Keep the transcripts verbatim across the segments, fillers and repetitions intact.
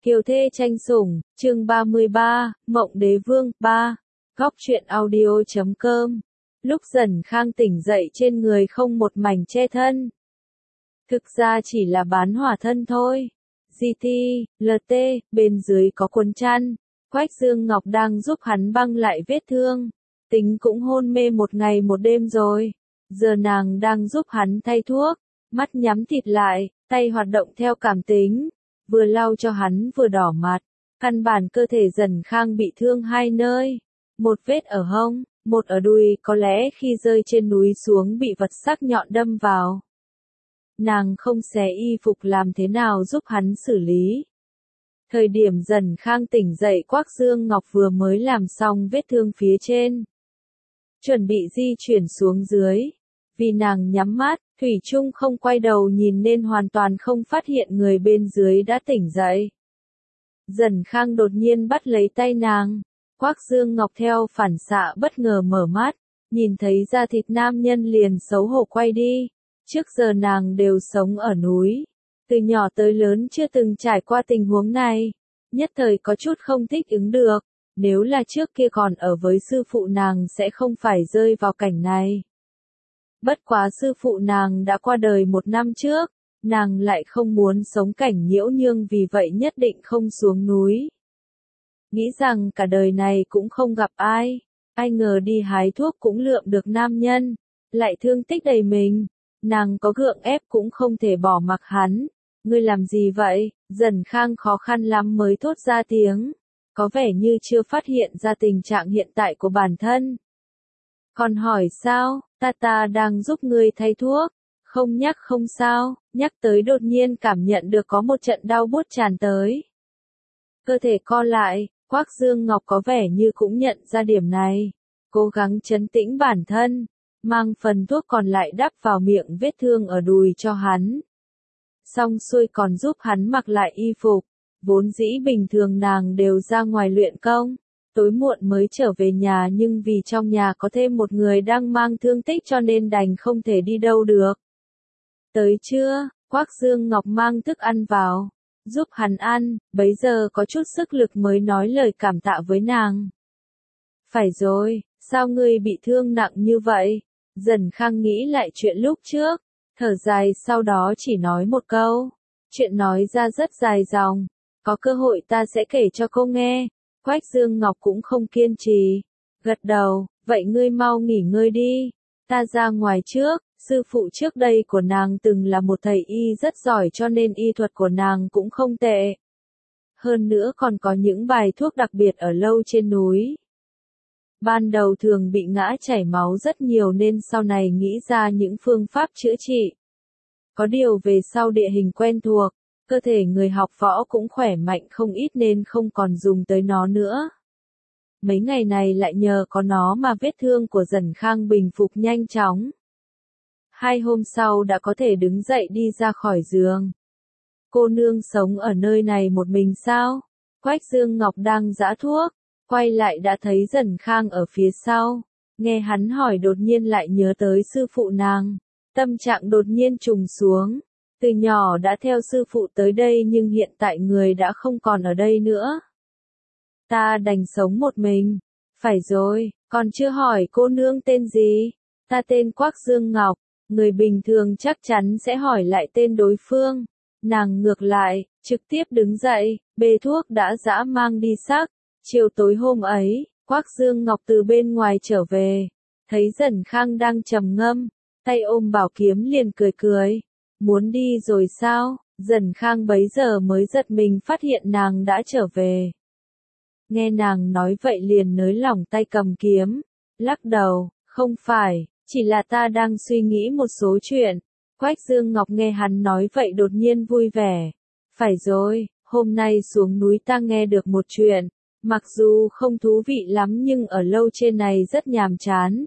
Kiều thê tranh sủng, chương ba mươi ba, Mộng Đế Vương, ba. Góc truyện audio chấm com. Lúc Dần Khang tỉnh dậy trên người không một mảnh che thân. Thực ra chỉ là bán hỏa thân thôi. giê tê, lờ tê, bên dưới có cuốn chăn. Quách Dương Ngọc đang giúp hắn băng lại vết thương. Tính cũng hôn mê một ngày một đêm rồi. Giờ nàng đang giúp hắn thay thuốc. Mắt nhắm thịt lại, tay hoạt động theo cảm tính. Vừa lau cho hắn vừa đỏ mặt. Căn bản cơ thể Dần Khang bị thương hai nơi. Một vết ở hông, một ở đùi, có lẽ khi rơi trên núi xuống bị vật sắc nhọn đâm vào. Nàng không xé y phục làm thế nào giúp hắn xử lý. Thời điểm Dần Khang tỉnh dậy, Quách Dương Ngọc vừa mới làm xong vết thương phía trên. Chuẩn bị di chuyển xuống dưới. Vì nàng nhắm mắt, thủy chung không quay đầu nhìn nên hoàn toàn không phát hiện người bên dưới đã tỉnh dậy. Dần Khang đột nhiên bắt lấy tay nàng. Quách Dương Ngọc theo phản xạ bất ngờ mở mắt, nhìn thấy da thịt nam nhân liền xấu hổ quay đi. Trước giờ nàng đều sống ở núi, từ nhỏ tới lớn chưa từng trải qua tình huống này, nhất thời có chút không thích ứng được. Nếu là trước kia còn ở với sư phụ nàng sẽ không phải rơi vào cảnh này. Bất quá sư phụ nàng đã qua đời một năm trước, nàng lại không muốn sống cảnh nhiễu nhương, vì vậy nhất định không xuống núi. Nghĩ rằng cả đời này cũng không gặp ai, ai ngờ đi hái thuốc cũng lượm được nam nhân, lại thương tích đầy mình, nàng có gượng ép cũng không thể bỏ mặc hắn. Ngươi làm gì vậy? Dần Khang khó khăn lắm mới thốt ra tiếng, có vẻ như chưa phát hiện ra tình trạng hiện tại của bản thân. Còn hỏi sao? Ta ta đang giúp ngươi thay thuốc. Không nhắc không sao, nhắc tới đột nhiên cảm nhận được có một trận đau buốt tràn tới. Cơ thể co lại, Quách Dương Ngọc có vẻ như cũng nhận ra điểm này. Cố gắng trấn tĩnh bản thân, mang phần thuốc còn lại đắp vào miệng vết thương ở đùi cho hắn. Xong xuôi còn giúp hắn mặc lại y phục. Vốn dĩ bình thường nàng đều ra ngoài luyện công, tối muộn mới trở về nhà, nhưng vì trong nhà có thêm một người đang mang thương tích cho nên đành không thể đi đâu được. Tới trưa, Quách Dương Ngọc mang thức ăn vào, giúp hắn ăn, bấy giờ có chút sức lực mới nói lời cảm tạ với nàng. Phải rồi, sao ngươi bị thương nặng như vậy? Dần Khang nghĩ lại chuyện lúc trước, thở dài sau đó chỉ nói một câu. Chuyện nói ra rất dài dòng, có cơ hội ta sẽ kể cho cô nghe. Quách Dương Ngọc cũng không kiên trì, gật đầu, vậy ngươi mau nghỉ ngơi đi, ta ra ngoài trước. Sư phụ trước đây của nàng từng là một thầy y rất giỏi cho nên y thuật của nàng cũng không tệ. Hơn nữa còn có những bài thuốc đặc biệt ở lâu trên núi. Ban đầu thường bị ngã chảy máu rất nhiều nên sau này nghĩ ra những phương pháp chữa trị. Có điều về sau địa hình quen thuộc, cơ thể người học võ cũng khỏe mạnh không ít nên không còn dùng tới nó nữa. Mấy ngày này lại nhờ có nó mà vết thương của Dần Khang bình phục nhanh chóng. Hai hôm sau đã có thể đứng dậy đi ra khỏi giường. Cô nương sống ở nơi này một mình sao? Quách Dương Ngọc đang giã thuốc, quay lại đã thấy Dần Khang ở phía sau. Nghe hắn hỏi đột nhiên lại nhớ tới sư phụ nàng. Tâm trạng đột nhiên trùng xuống. Từ nhỏ đã theo sư phụ tới đây nhưng hiện tại người đã không còn ở đây nữa. Ta đành sống một mình. Phải rồi, còn chưa hỏi cô nương tên gì? Ta tên Quách Dương Ngọc. Người bình thường chắc chắn sẽ hỏi lại tên đối phương. Nàng ngược lại, trực tiếp đứng dậy, bê thuốc đã giã mang đi sắc. Chiều tối hôm ấy, Quách Dương Ngọc từ bên ngoài trở về. Thấy Dần Khang đang trầm ngâm, tay ôm bảo kiếm liền cười cười. Muốn đi rồi sao? Dần Khang bấy giờ mới giật mình phát hiện nàng đã trở về. Nghe nàng nói vậy liền nới lỏng tay cầm kiếm. Lắc đầu, không phải. Chỉ là ta đang suy nghĩ một số chuyện. Quách Dương Ngọc nghe hắn nói vậy đột nhiên vui vẻ. Phải rồi, hôm nay xuống núi ta nghe được một chuyện. Mặc dù không thú vị lắm nhưng ở lâu trên này rất nhàm chán.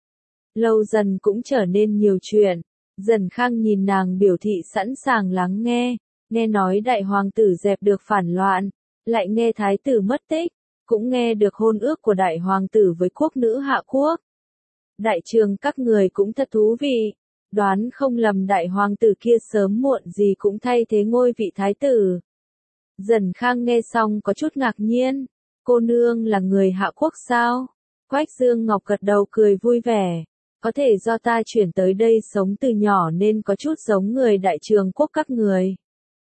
Lâu dần cũng trở nên nhiều chuyện. Dần Khang nhìn nàng biểu thị sẵn sàng lắng nghe. Nghe nói đại hoàng tử dẹp được phản loạn. Lại nghe thái tử mất tích. Cũng nghe được hôn ước của đại hoàng tử với quốc nữ Hạ Quốc. Đại trường các người cũng thật thú vị, đoán không lầm đại hoàng tử kia sớm muộn gì cũng thay thế ngôi vị thái tử. Dần Khang nghe xong có chút ngạc nhiên. Cô nương là người Hạ Quốc sao? Quách Dương Ngọc gật đầu cười vui vẻ. Có thể do ta chuyển tới đây sống từ nhỏ nên có chút giống người Đại Trường Quốc các người.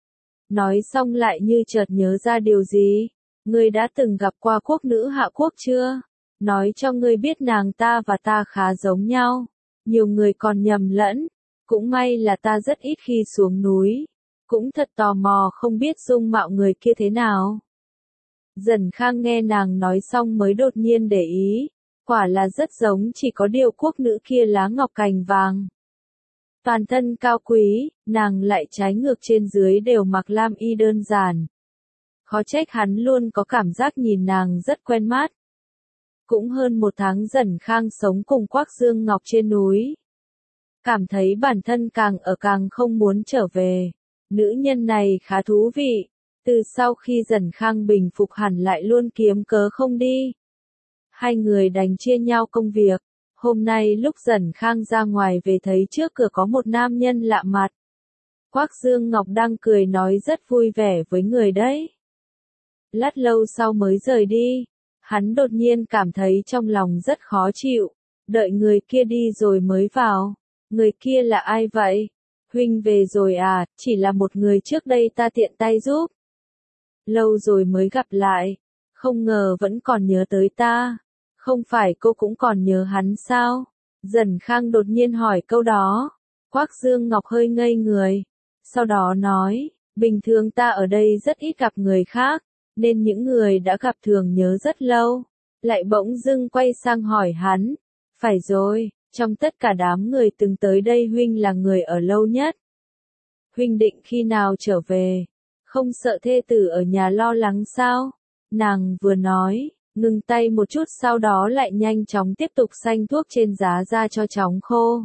Nói xong lại như chợt nhớ ra điều gì. Ngươi đã từng gặp qua quốc nữ Hạ Quốc chưa? Nói cho ngươi biết nàng ta và ta khá giống nhau. Nhiều người còn nhầm lẫn. Cũng may là ta rất ít khi xuống núi. Cũng thật tò mò không biết dung mạo người kia thế nào. Dần Khang nghe nàng nói xong mới đột nhiên để ý. Quả là rất giống, chỉ có điều quốc nữ kia lá ngọc cành vàng. Toàn thân cao quý, nàng lại trái ngược trên dưới đều mặc lam y đơn giản. Khó trách hắn luôn có cảm giác nhìn nàng rất quen mắt. Cũng hơn một tháng Dần Khang sống cùng Quách Dương Ngọc trên núi. Cảm thấy bản thân càng ở càng không muốn trở về. Nữ nhân này khá thú vị. Từ sau khi Dần Khang bình phục hẳn lại luôn kiếm cớ không đi. Hai người đành chia nhau công việc. Hôm nay lúc Dần Khang ra ngoài về thấy trước cửa có một nam nhân lạ mặt. Quách Dương Ngọc đang cười nói rất vui vẻ với người đấy. Lát lâu sau mới rời đi. Hắn đột nhiên cảm thấy trong lòng rất khó chịu. Đợi người kia đi rồi mới vào. Người kia là ai vậy? Huynh về rồi à, chỉ là một người trước đây ta tiện tay giúp. Lâu rồi mới gặp lại. Không ngờ vẫn còn nhớ tới ta. Không phải cô cũng còn nhớ hắn sao? Dần Khang đột nhiên hỏi câu đó. Quách Dương Ngọc hơi ngây người. Sau đó nói, bình thường ta ở đây rất ít gặp người khác, nên những người đã gặp thường nhớ rất lâu. Lại bỗng dưng quay sang hỏi hắn. Phải rồi, trong tất cả đám người từng tới đây huynh là người ở lâu nhất. Huynh định khi nào trở về? Không sợ thê tử ở nhà lo lắng sao? Nàng vừa nói, ngừng tay một chút sau đó lại nhanh chóng tiếp tục xanh thuốc trên giá ra cho chóng khô.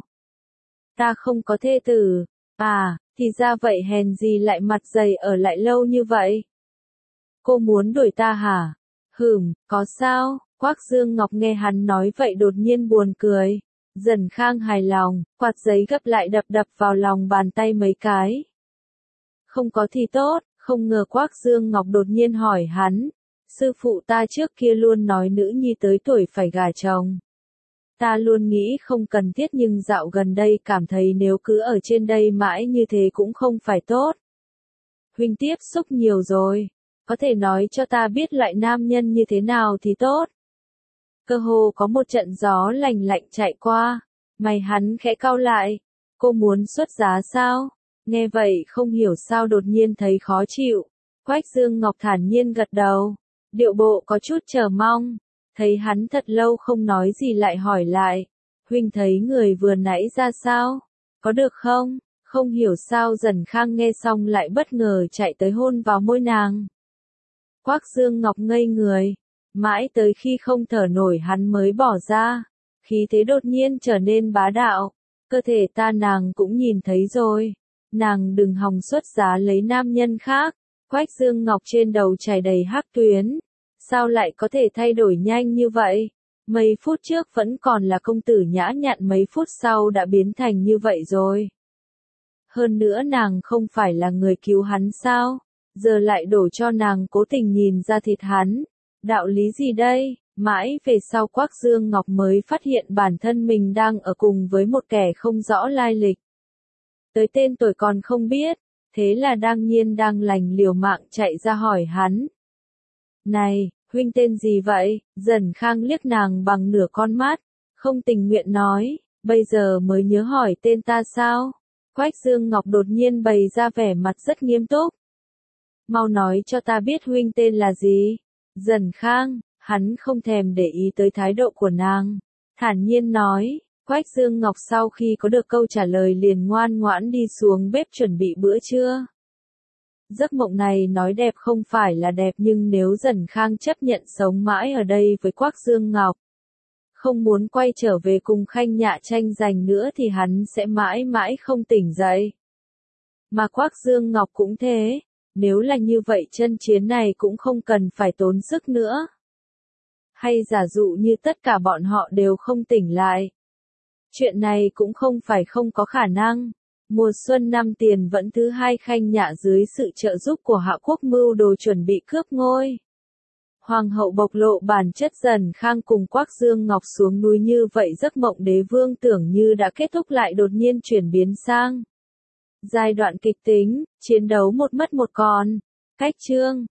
Ta không có thê tử. À, thì ra vậy, hèn gì lại mặt dày ở lại lâu như vậy? Cô muốn đuổi ta hả? Hửm, có sao? Quách Dương Ngọc nghe hắn nói vậy đột nhiên buồn cười. Dần Khang hài lòng, quạt giấy gấp lại đập đập vào lòng bàn tay mấy cái. Không có thì tốt, không ngờ Quách Dương Ngọc đột nhiên hỏi hắn. Sư phụ ta trước kia luôn nói nữ nhi tới tuổi phải gả chồng. Ta luôn nghĩ không cần thiết nhưng dạo gần đây cảm thấy nếu cứ ở trên đây mãi như thế cũng không phải tốt. Huynh tiếp xúc nhiều rồi, có thể nói cho ta biết loại nam nhân như thế nào thì tốt. Cơ hồ có một trận gió lành lạnh chạy qua, mày hắn khẽ cau lại. Cô muốn xuất giá sao? Nghe vậy không hiểu sao đột nhiên thấy khó chịu. Quách Dương Ngọc thản nhiên gật đầu, điệu bộ có chút chờ mong. Thấy hắn thật lâu không nói gì lại hỏi lại. Huynh thấy người vừa nãy ra sao? Có được không? Không hiểu sao Dần Khang nghe xong lại bất ngờ chạy tới hôn vào môi nàng. Quách Dương Ngọc ngây người. Mãi tới khi không thở nổi hắn mới bỏ ra. Khí thế đột nhiên trở nên bá đạo. Cơ thể ta nàng cũng nhìn thấy rồi. Nàng đừng hòng xuất giá lấy nam nhân khác. Quách Dương Ngọc trên đầu chảy đầy hắc tuyến. Sao lại có thể thay đổi nhanh như vậy? Mấy phút trước vẫn còn là công tử nhã nhặn, mấy phút sau đã biến thành như vậy rồi. Hơn nữa nàng không phải là người cứu hắn sao? Giờ lại đổ cho nàng cố tình nhìn ra thịt hắn. Đạo lý gì đây? Mãi về sau Quách Dương Ngọc mới phát hiện bản thân mình đang ở cùng với một kẻ không rõ lai lịch. Tới tên tuổi còn không biết, thế là đang nhiên đang lành liều mạng chạy ra hỏi hắn. Này, huynh tên gì vậy? Dần Khang liếc nàng bằng nửa con mắt, không tình nguyện nói, bây giờ mới nhớ hỏi tên ta sao? Quách Dương Ngọc đột nhiên bày ra vẻ mặt rất nghiêm túc. Mau nói cho ta biết huynh tên là gì? Dần Khang, hắn không thèm để ý tới thái độ của nàng, thản nhiên nói. Quách Dương Ngọc sau khi có được câu trả lời liền ngoan ngoãn đi xuống bếp chuẩn bị bữa trưa. Giấc mộng này nói đẹp không phải là đẹp, nhưng nếu Dần Khang chấp nhận sống mãi ở đây với Quách Dương Ngọc, không muốn quay trở về cùng Khanh Nhạ tranh giành nữa thì hắn sẽ mãi mãi không tỉnh dậy. Mà Quách Dương Ngọc cũng thế, nếu là như vậy chân chiến này cũng không cần phải tốn sức nữa. Hay giả dụ như tất cả bọn họ đều không tỉnh lại. Chuyện này cũng không phải không có khả năng. Mùa xuân năm Tiền Vẫn thứ hai Khanh Nhạ dưới sự trợ giúp của Hạ Quốc mưu đồ chuẩn bị cướp ngôi. Hoàng hậu bộc lộ bản chất Dần Khang cùng Quách Dương Ngọc xuống núi, như vậy giấc mộng đế vương tưởng như đã kết thúc lại đột nhiên chuyển biến sang giai đoạn kịch tính, chiến đấu một mất một còn. Cách chương